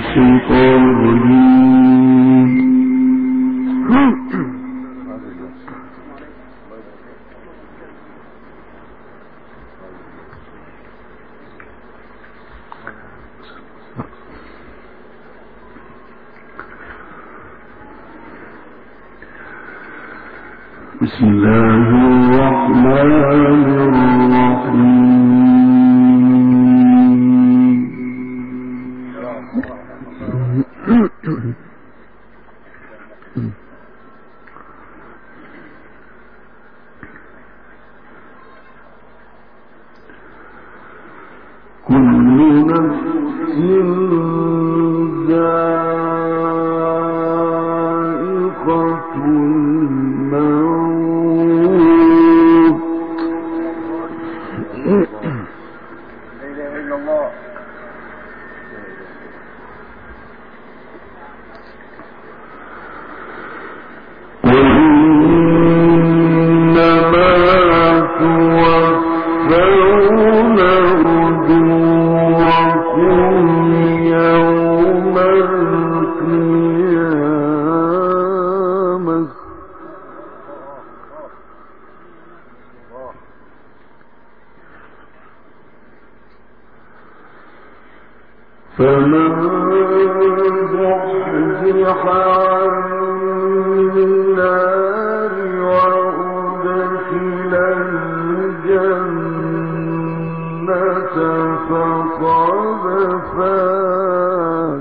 الشيطان الرجيم. بسم الله الرحمن الرحيم. كل نفس ذائقة الموت. لا إله إلا الله. فمن زحزح عن النار وأدخل الجنة فقد فاز.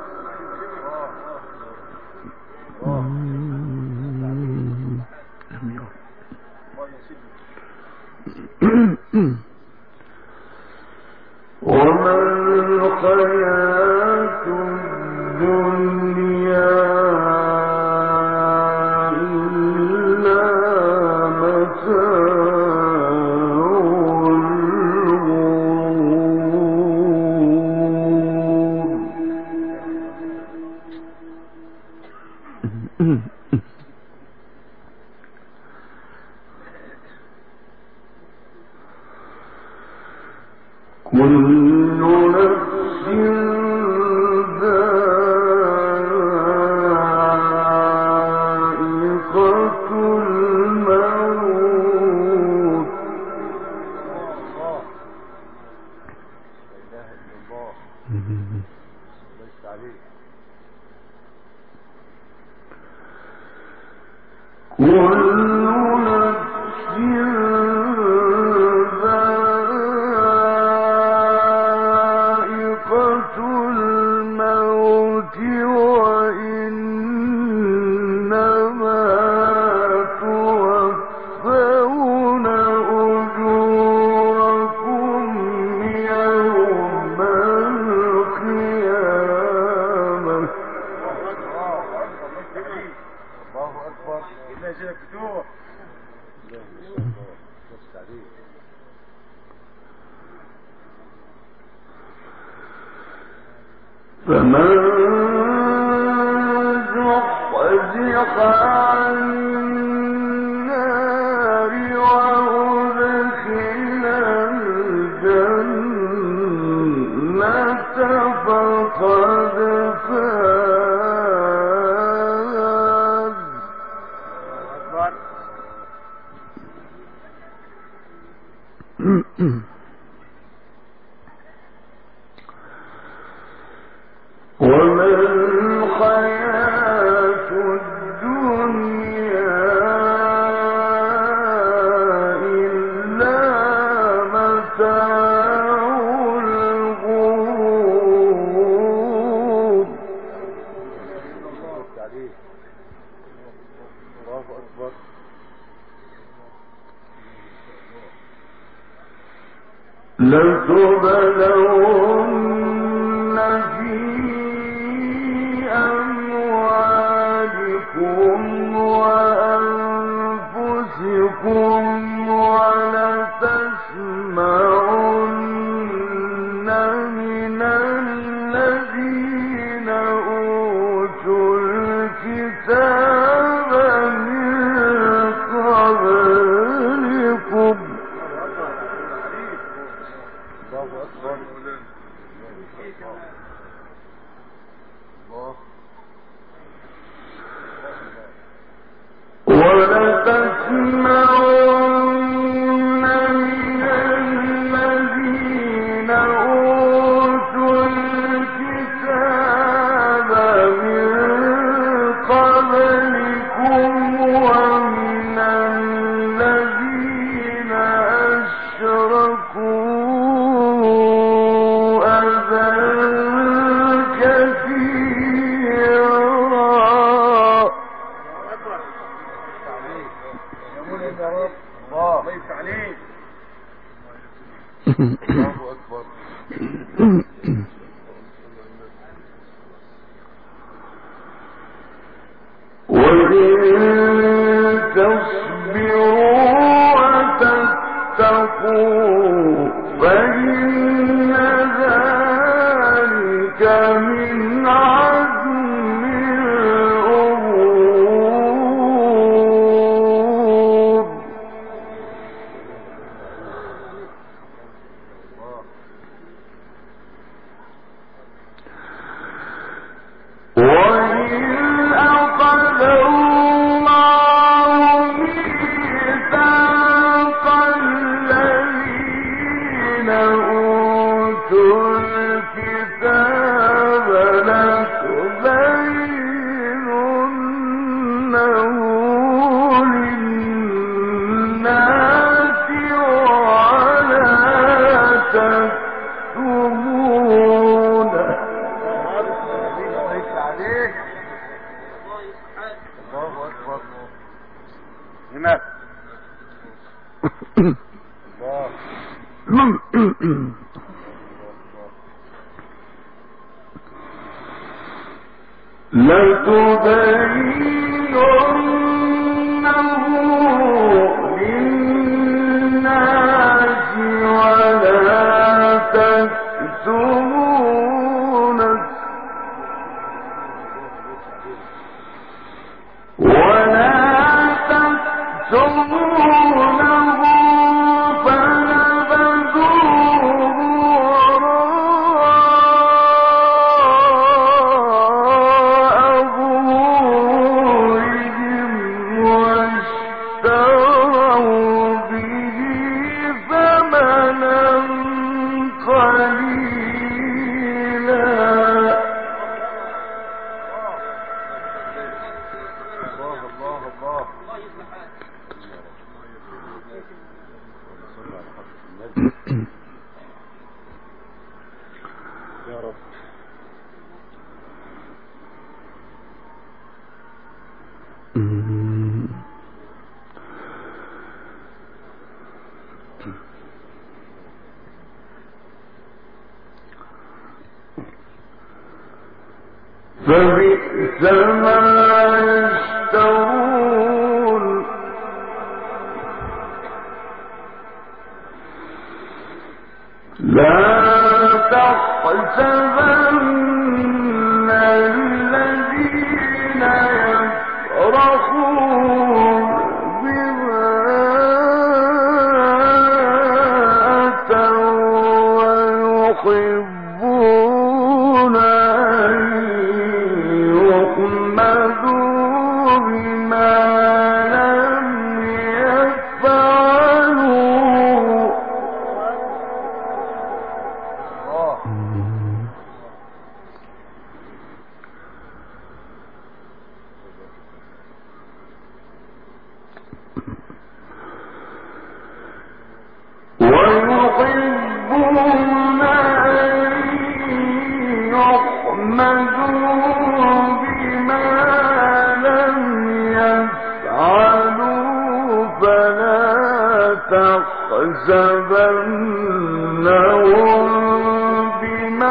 وما الحياة الدنيا إلا متاع الغرور. كل نفس ذائقة الموت. كل فمن زحزح عن النار وأدخل الجنة فقد فاز. وما الحياة الدنيا إلا متاع الغرور. الله أكبر. لتبلون في أموالكم وأنفسكم ولتسمعن من الذين أوتوا الكتاب من قبلكم. الله أكبر. ولتسمعن من الذين أوتوا الكتاب من قبلكم ومن الذين أشركوا أذى كثيرا. الله أكبر. وإن تصبروا وتتقوا فإن ذلك من عزم الأمور. وإن أخذ الله ميثاق الذين أوتوا الكتاب لتبيننه للناس ولا تكتمونه. الله أكبر. هناك لتبيننه للناس ولا تكتمونه فنبذوه وراء ظهورهم واشتروا به ثمنا قليلا. يا رب. فبئس ما يشترون. لا تحسبن الذين يفرحون بما أتوا ويحبون أن يحمدوا بما لم يفعلوا. ويحبون أن يحمدوا بما لم يفعلوا فلا تحسبنهم بمفازة.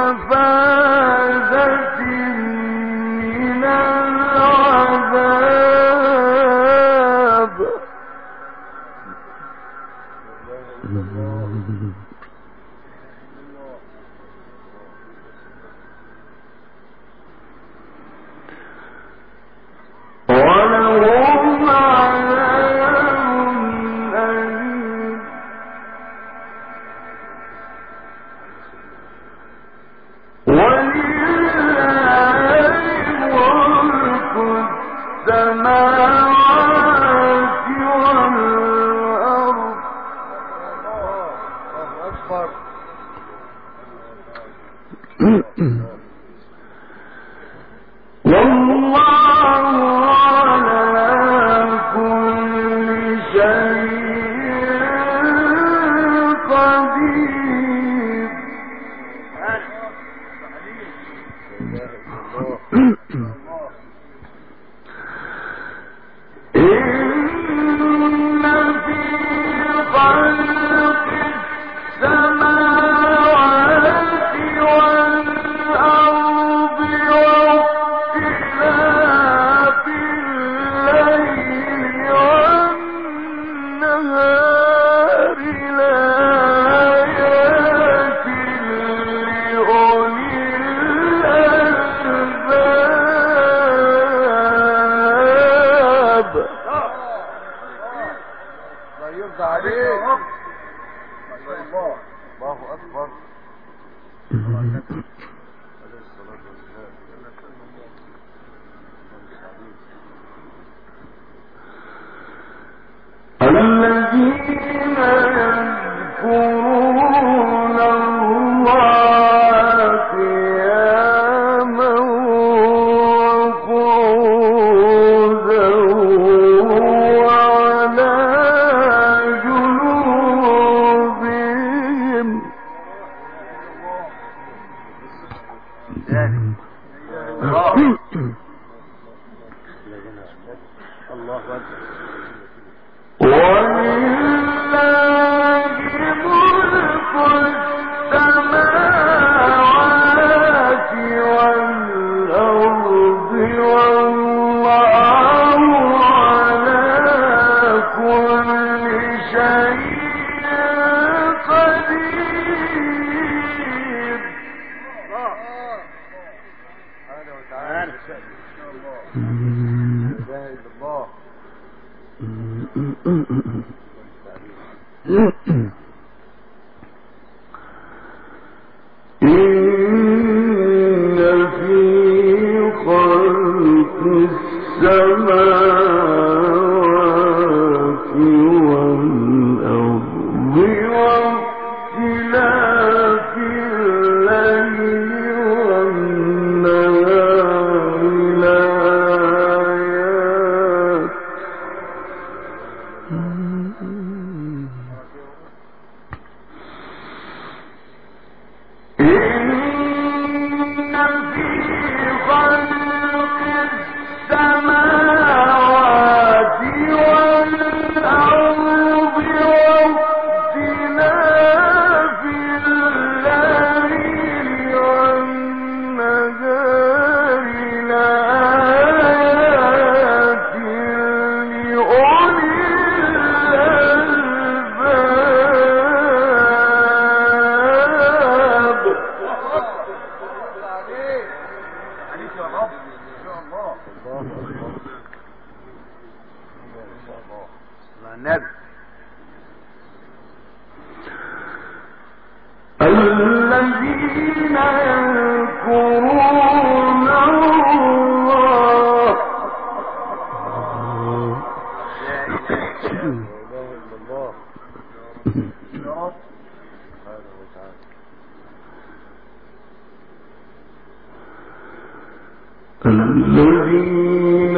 الذين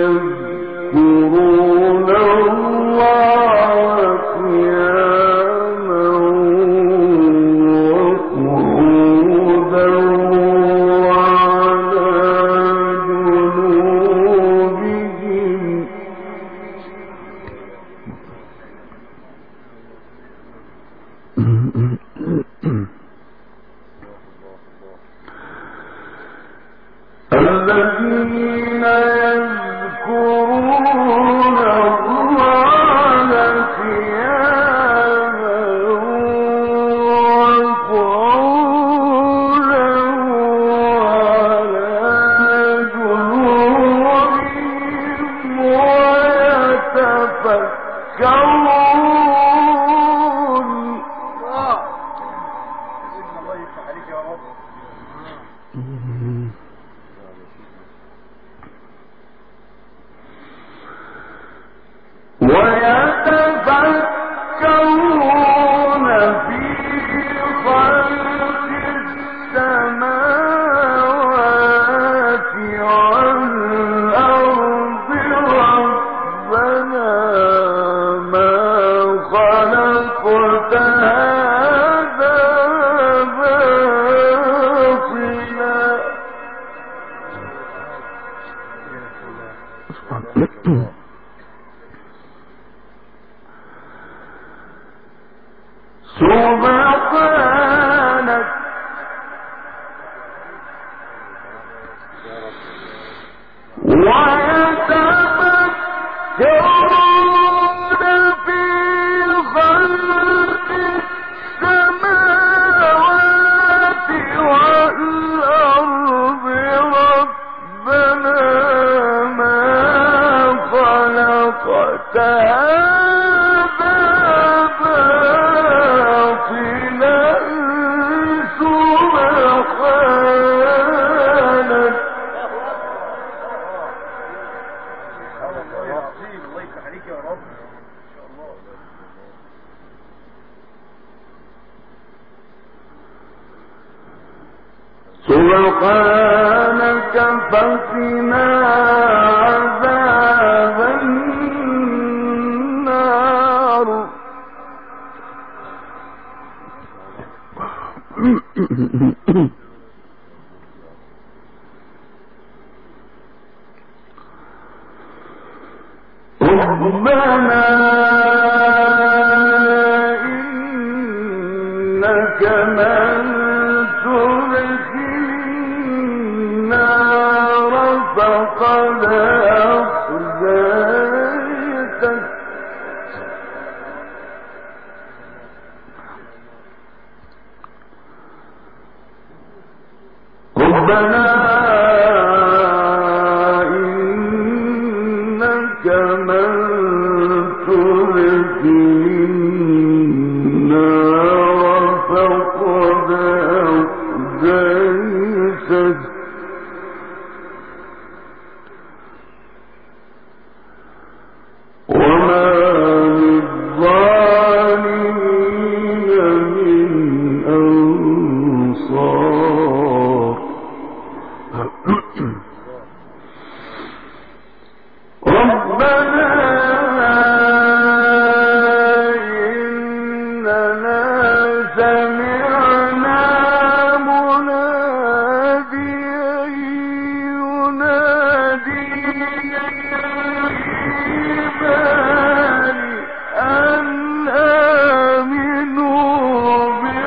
يذكرون الله قياما وقعودا وعلى جنوبهم الذين يذكرون الله قياما وقعودا وعلى جنوبهم ويتفكرون. الله يفتح عليك يا رب. ويتفكرون في خلق السماوات سبحانك ويتفكرون في خلق السماوات والأرض ربنا ما خلقت هذا باطلا سبحانك. سبحانك فقنا عذاب النار. ربنا إنك من تدخل النار فقد أخزيته ربنا إنك من تدخل النار فقد أخزيته وما للظالمين من أنصار. ربنا إننا سمعنا مناديا ينادي للإيمان أن آمنوا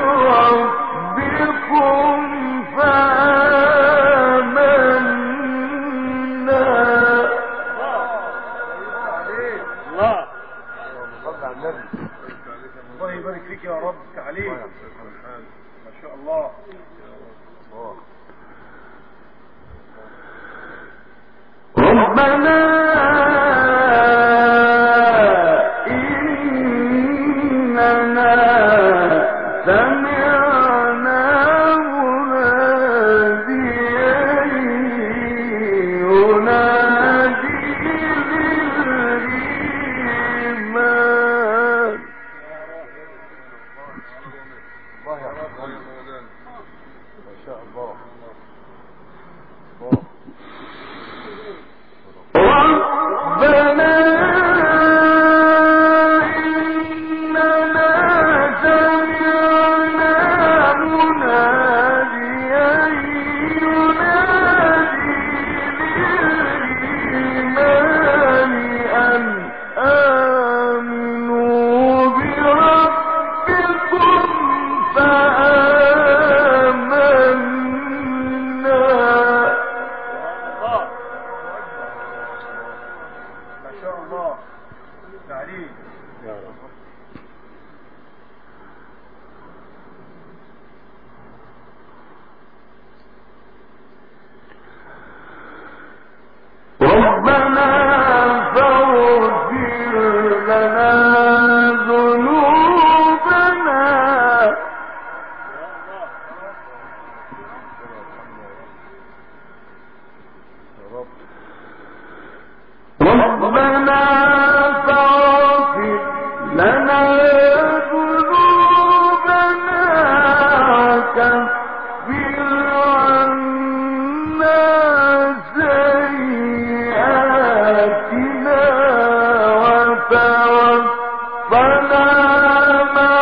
بربكم فآمنا. الله يبارك فيك يا رب. عليك ما شاء الله. ربنا إننا سمعنا مناديا ينادي للإيمان. ما شاء الله. ربنا إننا سمعنا مناديا ينادي للإيمان أن آمنوا بربكم فآمنا. ما شاء الله. عليك يا رب. ربنا فاغفر لنا ذنوبنا ربنا فاغفر لنا ذنوبنا وكفر عنا سيئاتنا وتوفنا مع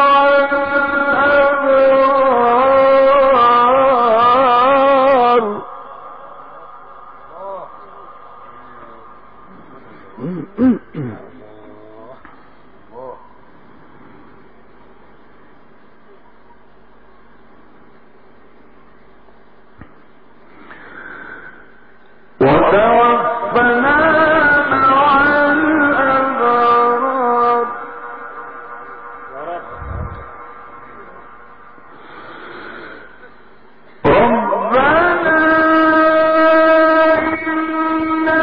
الأبرار. توفنا مع الأبرار ربنا إننا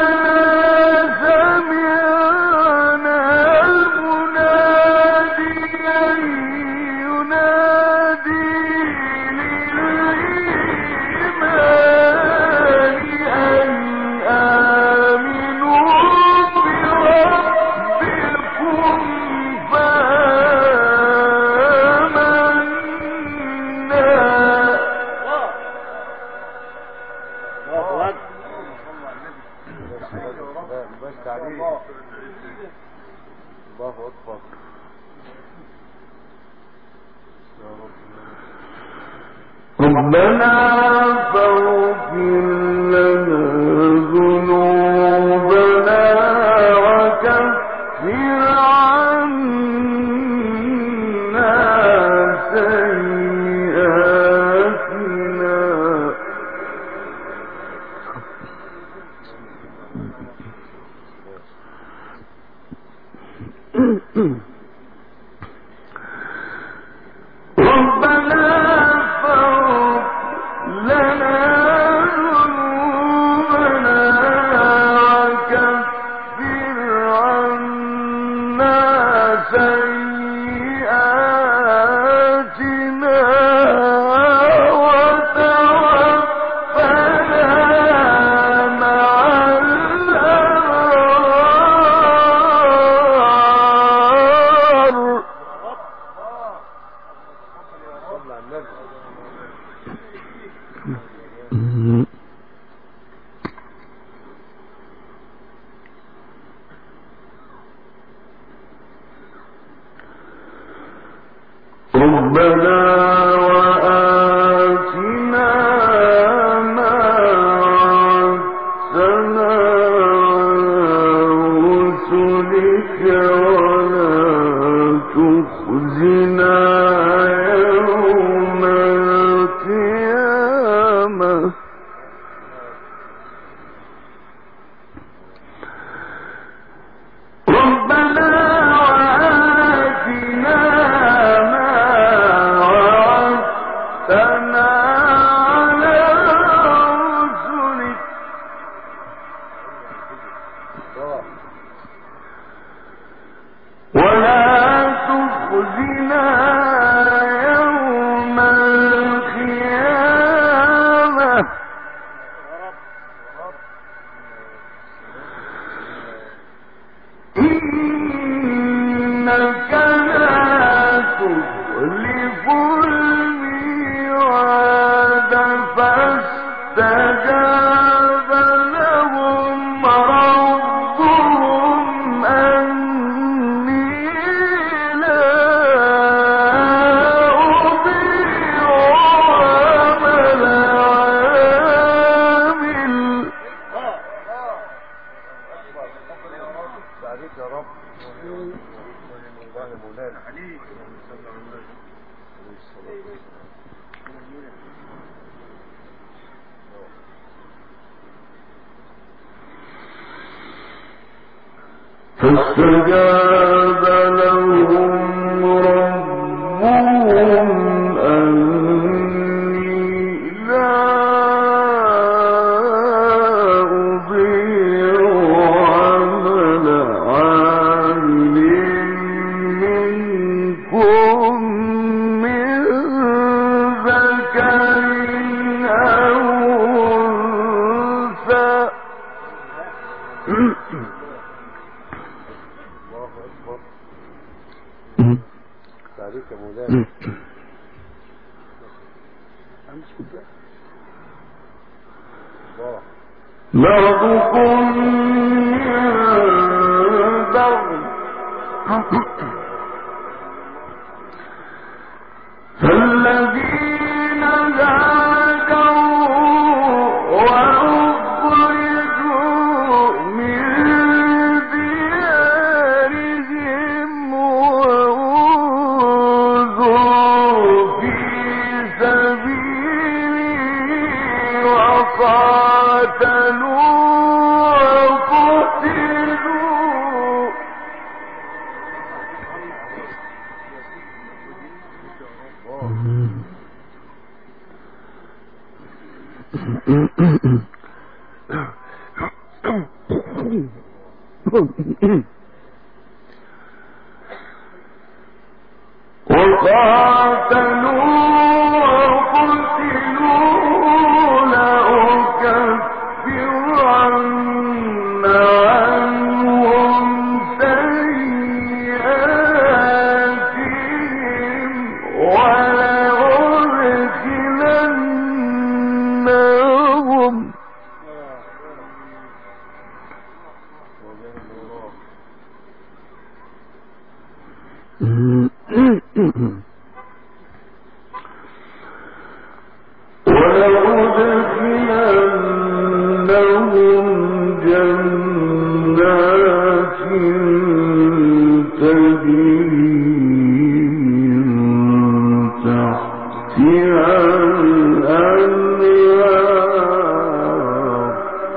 سمعنا مناديا ينادي للإيمان أن آمنوا بربكم الله أكبر. ربنا فاغفر لنا ذنوبنا وكفر عنا سيئاتنا ربنا فاغفر لنا ذنوبنا وكفر عنا سيئاتنا وتوفنا مع الأبرار ربنا وآتنا ما وعدتنا على رسلك ولا تخزنا يوم القيامة ربنا وآتنا ما وعدتنا على رسلك ولا تخزنا يوم القيامة إنك لا تخلف الميعاد فاستجاب لهم ربهم أني لا أضيع عمل عامل عليك يا رب. مولانا عليك. فاستجاب لهم ربهم أني لا أضيع عمل عامل منكم من ذكر أو أنثى الله أكبر. عليك يا مولانا. بعضكم من بعض فالذين هاجروا وأخرجوا من ديارهم وأوذوا في سبيلي وقاتلوا وقاتلوا وقتلوا لأكفرن عنهم سيئاتهم ولأدخلنهم ولأدخلنهم جنات تجري من تحتها الأنهار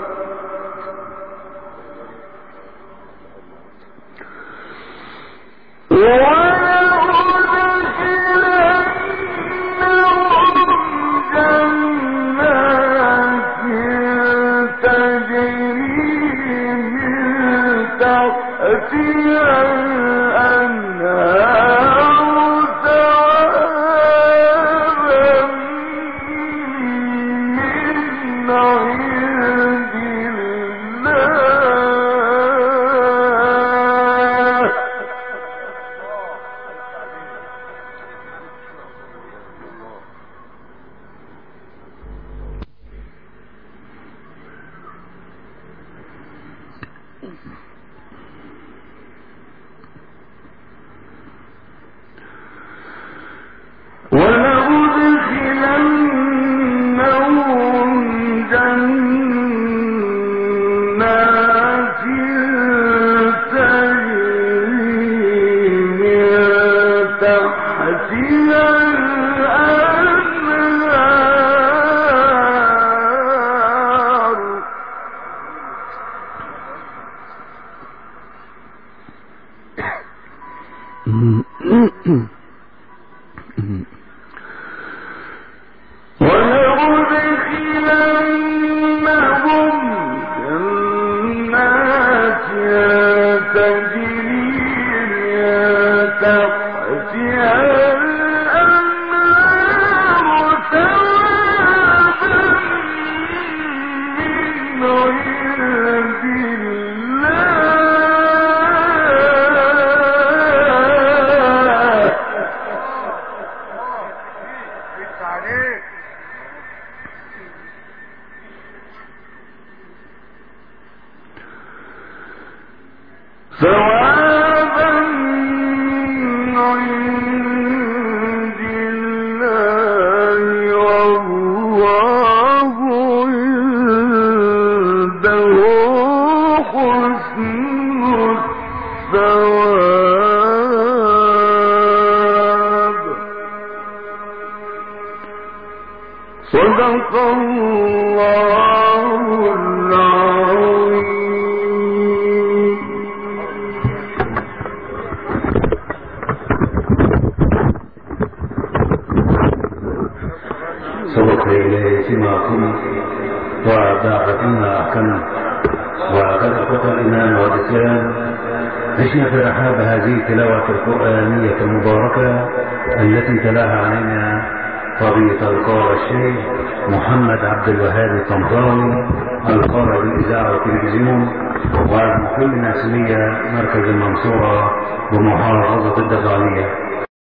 ثوابا عند الله والله عنده حسن الثواب. صدق الله العظيم. سبق إليه فيما قلت وأبدع فيما أحكمت وقد أخذ الإيمان والإسلام. عشنا في رحاب هذه التلاوة القرآنية المباركة التي تلاها علينا فضيلة القارئ الشيخ محمد عبد الوهاب الطنطاوي القارئ بالإذاعة والتلفزيون والمقيم الناسمية مركز المنصورة بمحافظة الدقهلية.